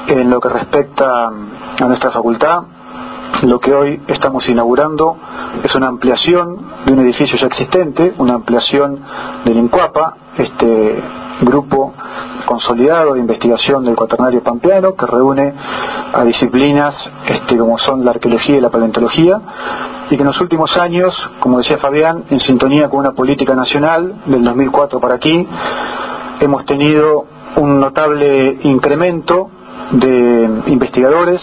En lo que respecta a nuestra facultad, lo que hoy estamos inaugurando es una ampliación de un edificio ya existente, una ampliación del INCUAPA, este grupo consolidado de investigación del Cuaternario Pampeano, que reúne a disciplinas como son la arqueología y la paleontología, y que en los últimos años, como decía Fabián, en sintonía con una política nacional del 2004 para aquí, hemos tenido un notable incremento de investigadores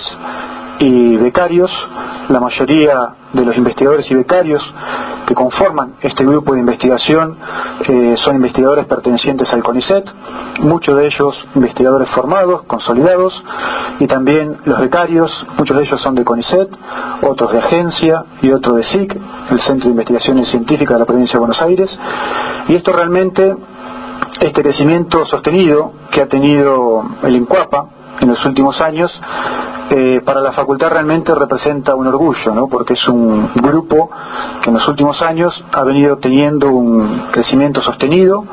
y becarios. La mayoría de los investigadores y becarios que conforman este grupo de investigación son investigadores pertenecientes al CONICET, muchos de ellos investigadores formados, consolidados, y también los becarios, muchos de ellos son de CONICET, otros de agencia y otros de SIC, el Centro de Investigaciones Científicas de la Provincia de Buenos Aires. Y esto realmente, este crecimiento sostenido que ha tenido el INCUAPA en los últimos años, para la facultad realmente representa un orgullo, ¿no? Porque es un grupo que en los últimos años ha venido teniendo un crecimiento sostenido,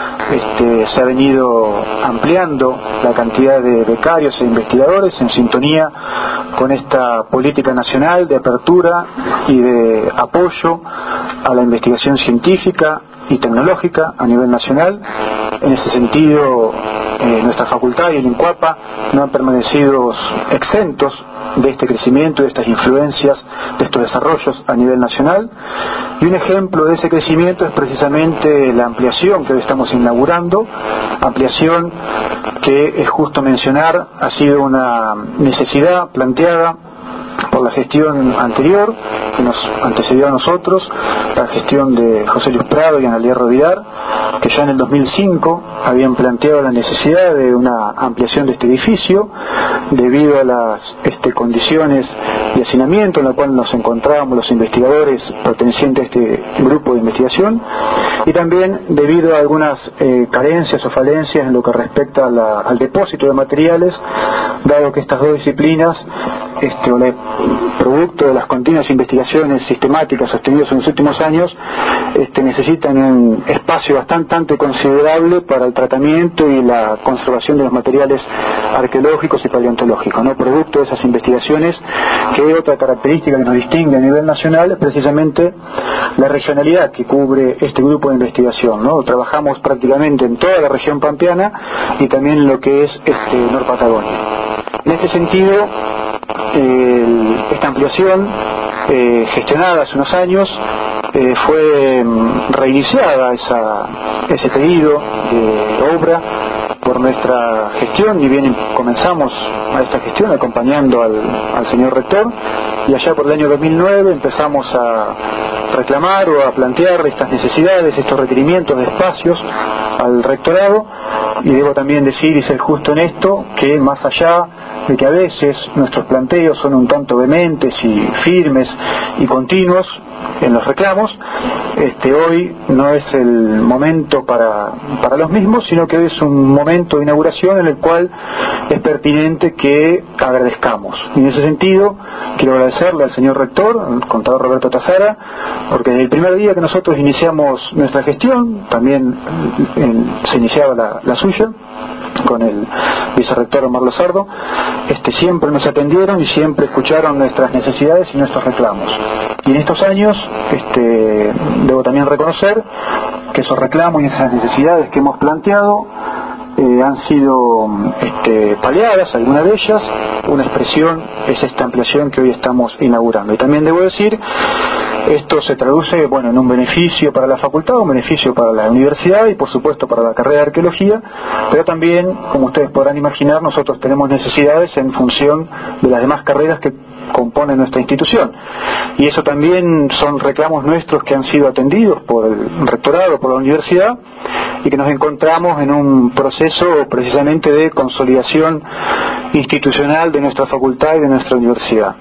se ha venido ampliando la cantidad de becarios e investigadores en sintonía con esta política nacional de apertura y de apoyo a la investigación científica y tecnológica a nivel nacional. En ese sentido, nuestra facultad y el INCUAPA no han permanecido exentos de este crecimiento, de estas influencias, de estos desarrollos a nivel nacional. Y un ejemplo de ese crecimiento es precisamente la ampliación que hoy estamos inaugurando, ampliación que, es justo mencionar, ha sido una necesidad planteada por la gestión anterior, que nos antecedió a nosotros, la gestión de José Luis Prado y Analía Rovidar, que ya en el 2005 habían planteado la necesidad de una ampliación de este edificio, debido a las condiciones de hacinamiento en la cual nos encontrábamos los investigadores pertenecientes a este grupo de investigación, y también debido a algunas carencias o falencias en lo que respecta al depósito de materiales, dado que estas dos disciplinas, producto de las continuas investigaciones sistemáticas sostenidas en los últimos años, necesitan un espacio bastante considerable para el tratamiento y la conservación de los materiales arqueológicos y paleontológicos, ¿no? Producto de esas investigaciones, que otra característica que nos distingue a nivel nacional es precisamente la regionalidad que cubre este grupo de investigación, ¿no? Trabajamos prácticamente en toda la región pampeana y también en lo que es Norpatagonia. En este sentido, esta ampliación, gestionada hace unos años, fue reiniciada ese pedido de obra por nuestra gestión, y bien comenzamos a esta gestión acompañando al señor rector, y allá por el año 2009 empezamos a reclamar o a plantear estas necesidades, estos requerimientos de espacios al rectorado. Y debo también decir y ser justo en esto, que más allá de que a veces nuestros planteos son un tanto vehementes y firmes y continuos en los reclamos, hoy no es el momento para los mismos, sino que hoy es un momento de inauguración en el cual es pertinente que agradezcamos. Y en ese sentido quiero agradecerle al señor rector, al contador Roberto Tazara, porque desde el primer día que nosotros iniciamos nuestra gestión, también se iniciaba la suya con el vicerrector Omar Lozardo, siempre nos atendieron y siempre escucharon nuestras necesidades y nuestros reclamos. Y en estos años debo también reconocer que esos reclamos y esas necesidades que hemos planteado han sido paliadas, algunas de ellas. Una expresión es esta ampliación que hoy estamos inaugurando. Y también debo decir, esto se traduce en un beneficio para la facultad, un beneficio para la universidad y por supuesto para la carrera de arqueología, pero también, como ustedes podrán imaginar, nosotros tenemos necesidades en función de las demás carreras que componen nuestra institución, y eso también son reclamos nuestros que han sido atendidos por el rectorado, por la universidad, y que nos encontramos en un proceso precisamente de consolidación institucional de nuestra facultad y de nuestra universidad.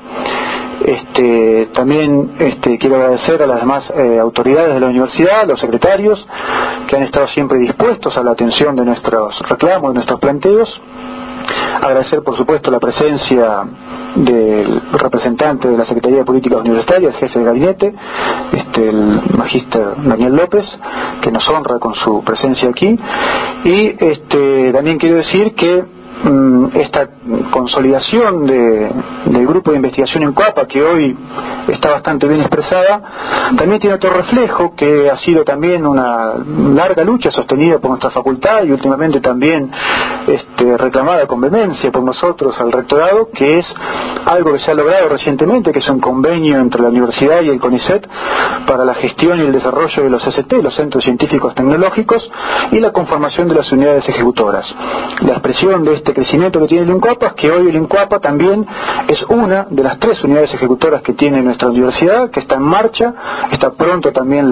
También quiero agradecer a las demás autoridades de la universidad, los secretarios, que han estado siempre dispuestos a la atención de nuestros reclamos, de nuestros planteos. Agradecer, por supuesto, la presencia del representante de la Secretaría de Políticas Universitarias, el jefe de gabinete, el magíster Daniel López, que nos honra con su presencia aquí. Y también quiero decir que esta consolidación del grupo de investigación INCUAPA, que hoy está bastante bien expresada, también tiene otro reflejo que ha sido también una larga lucha sostenida por nuestra facultad y últimamente también reclamada con vehemencia por nosotros al rectorado, que es algo que se ha logrado recientemente, que es un convenio entre la universidad y el CONICET para la gestión y el desarrollo de los CCT, los Centros Científicos Tecnológicos, y la conformación de las unidades ejecutoras. La expresión de este crecimiento que tiene el INCUAPA es que hoy el INCUAPA también es una de las 3 unidades ejecutoras que tiene nuestra universidad, que está en marcha. Está pronto también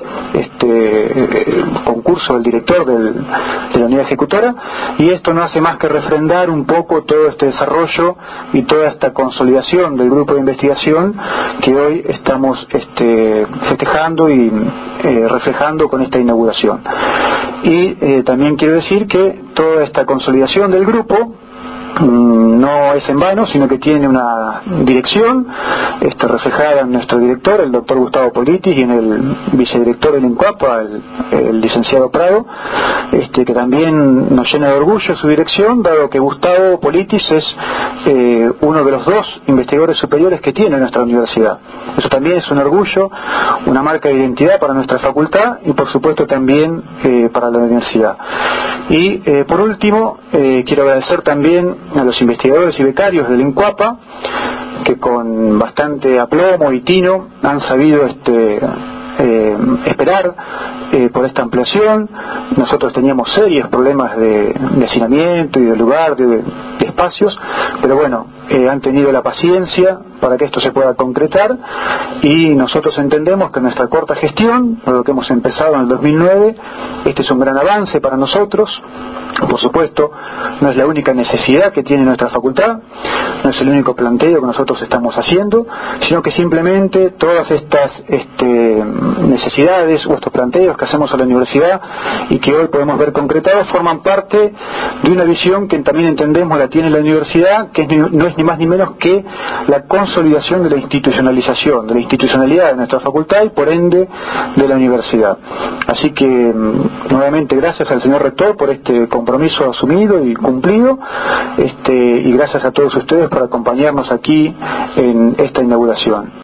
el concurso del director de la unidad ejecutora, y esto no hace más que refrendar un poco todo este desarrollo y toda esta consolidación del grupo de investigación que hoy estamos festejando y reflejando con esta inauguración. Y también quiero decir que toda esta consolidación del grupo no es en vano, sino que tiene una dirección reflejada en nuestro director, el doctor Gustavo Politis, y en el vicedirector del INCUAPA, el licenciado Prado, que también nos llena de orgullo su dirección, dado que Gustavo Politis es uno de los 2 investigadores superiores que tiene nuestra universidad. Eso también es un orgullo, una marca de identidad para nuestra facultad y por supuesto también para la universidad. Y por último, quiero agradecer también a los investigadores y becarios del INCUAPA, que con bastante aplomo y tino han sabido esperar por esta ampliación. Nosotros teníamos serios problemas de hacinamiento y de lugar, de espacios, pero bueno, han tenido la paciencia para que esto se pueda concretar, y nosotros entendemos que nuestra corta gestión, lo que hemos empezado en el 2009, este es un gran avance para nosotros. Por supuesto, no es la única necesidad que tiene nuestra facultad, no es el único planteo que nosotros estamos haciendo, sino que simplemente todas estas necesidades o estos planteos que hacemos a la universidad y que hoy podemos ver concretados forman parte de una visión que también entendemos la tiene la universidad, que no es ni más ni menos que la consolidación de la institucionalización, de la institucionalidad de nuestra facultad y por ende de la universidad. Así que nuevamente gracias al señor rector por este compromiso asumido y cumplido, y gracias a todos ustedes por acompañarnos aquí en esta inauguración.